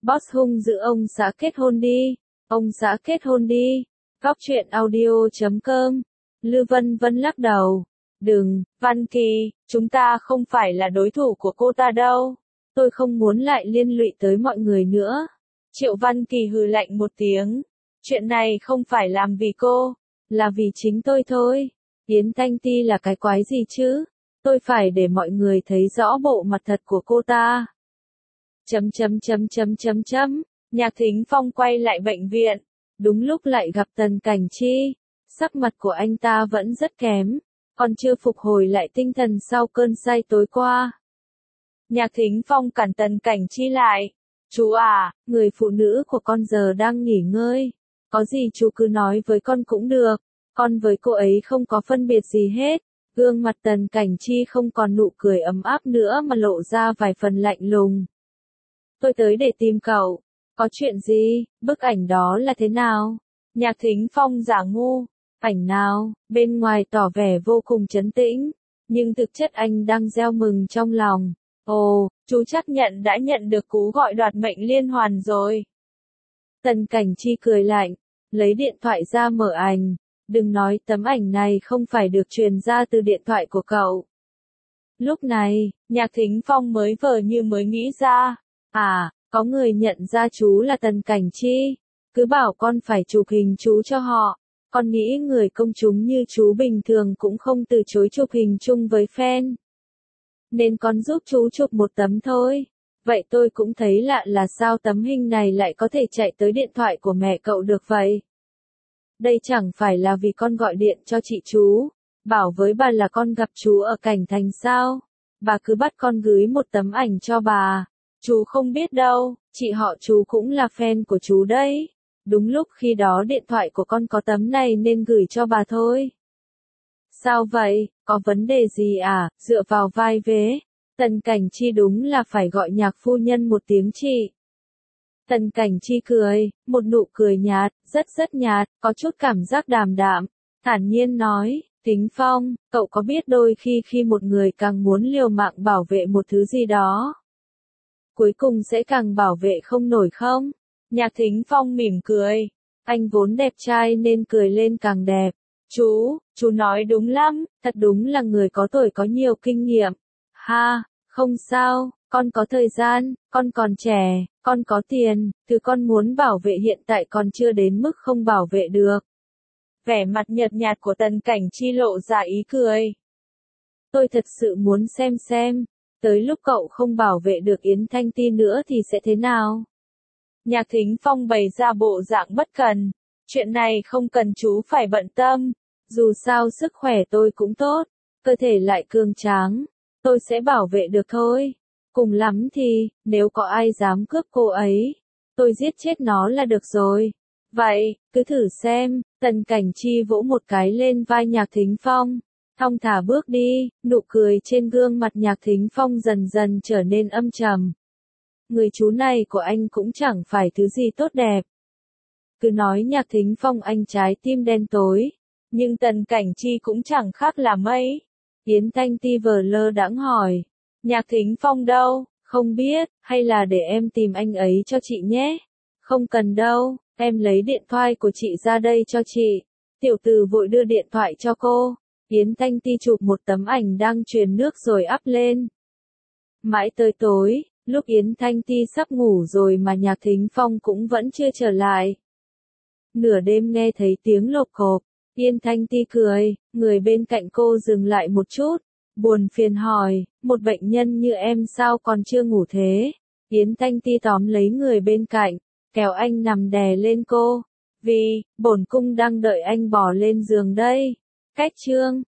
Boss hung dữ ông xã kết hôn đi. Ông xã kết hôn đi. Góc truyện audio.com. Lư Vân Vân lắc đầu. Đừng, Văn Kỳ, chúng ta không phải là đối thủ của cô ta đâu. Tôi không muốn lại liên lụy tới mọi người nữa. Triệu Văn Kỳ hừ lạnh một tiếng. Chuyện này không phải làm vì cô, là vì chính tôi thôi. Yến Thanh Ti là cái quái gì chứ? Tôi phải để mọi người thấy rõ bộ mặt thật của cô ta. Nhạc Thính Phong quay lại bệnh viện. Đúng lúc lại gặp Tần Cảnh Chi. Sắc mặt của anh ta vẫn rất kém. Còn chưa phục hồi lại tinh thần sau cơn say tối qua. Nhạc Thính Phong cản Tần Cảnh Chi lại. Chú à, người phụ nữ của con giờ đang nghỉ ngơi. Có gì chú cứ nói với con cũng được. Con với cô ấy không có phân biệt gì hết. Gương mặt Tần Cảnh Chi không còn nụ cười ấm áp nữa mà lộ ra vài phần lạnh lùng. Tôi tới để tìm cậu. Có chuyện gì? Bức ảnh đó là thế nào? Nhạc Thính Phong giả ngu. Ảnh nào? Bên ngoài tỏ vẻ vô cùng trấn tĩnh. Nhưng thực chất anh đang gieo mừng trong lòng. Ồ, chú chắc đã nhận được cú gọi đoạt mệnh liên hoàn rồi. Tần Cảnh Chi cười lạnh. Lấy điện thoại ra mở ảnh. Đừng nói tấm ảnh này không phải được truyền ra từ điện thoại của cậu. Lúc này, Nhạc Thính Phong mới vờ như mới nghĩ ra. À, có người nhận ra chú là Tần Cảnh Chi. Cứ bảo con phải chụp hình chú cho họ. Con nghĩ người công chúng như chú bình thường cũng không từ chối chụp hình chung với fan. Nên con giúp chú chụp một tấm thôi. Vậy tôi cũng thấy lạ là sao tấm hình này lại có thể chạy tới điện thoại của mẹ cậu được vậy? Đây chẳng phải là vì con gọi điện cho chị chú, bảo với bà là con gặp chú ở Cảnh Thành sao? Bà cứ bắt con gửi một tấm ảnh cho bà. Chú không biết đâu, chị họ chú cũng là fan của chú đấy. Đúng lúc khi đó điện thoại của con có tấm này nên gửi cho bà thôi. Sao vậy, có vấn đề gì à? Dựa vào vai vế. Tần Cảnh Chi đúng là phải gọi Nhạc phu nhân một tiếng chị. Tần Cảnh Chi cười, một nụ cười nhạt, rất nhạt, có chút cảm giác đàm đạm, thản nhiên nói, Thính Phong, cậu có biết đôi khi một người càng muốn liều mạng bảo vệ một thứ gì đó, cuối cùng sẽ càng bảo vệ không nổi không? Nhạc Thính Phong mỉm cười, anh vốn đẹp trai nên cười lên càng đẹp. Chú nói đúng lắm, thật đúng là người có tuổi có nhiều kinh nghiệm. Ha, không sao, con có thời gian, con còn trẻ, con có tiền, thứ con muốn bảo vệ hiện tại còn chưa đến mức không bảo vệ được. Vẻ mặt nhợt nhạt của Tần Cảnh Chi lộ ra ý cười. Tôi thật sự muốn xem, tới lúc cậu không bảo vệ được Yến Thanh Ti nữa thì sẽ thế nào? Nhạc Thính Phong bày ra bộ dạng bất cần. Chuyện này không cần chú phải bận tâm. Dù sao sức khỏe tôi cũng tốt, cơ thể lại cường tráng. Tôi sẽ bảo vệ được thôi. Cùng lắm thì, nếu có ai dám cướp cô ấy, tôi giết chết nó là được rồi. Vậy, cứ thử xem. Tần Cảnh Chi vỗ một cái lên vai Nhạc Thính Phong. Thong thả bước đi, nụ cười trên gương mặt Nhạc Thính Phong dần dần trở nên âm trầm. Người chú này của anh cũng chẳng phải thứ gì tốt đẹp. Cứ nói Nhạc Thính Phong anh trái tim đen tối. Nhưng Tần Cảnh Chi cũng chẳng khác là mấy. Yến Thanh Ti vờ lơ đãng hỏi. Nhạc Thính Phong đâu? Không biết, hay là để em tìm anh ấy cho chị nhé? Không cần đâu, em lấy điện thoại của chị ra đây cho chị. Tiểu Từ vội đưa điện thoại cho cô. Yến Thanh Ti chụp một tấm ảnh đang truyền nước rồi up lên. Mãi tới tối, lúc Yến Thanh Ti sắp ngủ rồi mà Nhạc Thính Phong cũng vẫn chưa trở lại. Nửa đêm nghe thấy tiếng lộp cộp, Yến Thanh Ti cười, người bên cạnh cô dừng lại một chút, buồn phiền hỏi, một bệnh nhân như em sao còn chưa ngủ thế? Yến Thanh Ti tóm lấy người bên cạnh, kéo anh nằm đè lên cô, vì, bổn cung đang đợi anh bỏ lên giường đây. Cách chương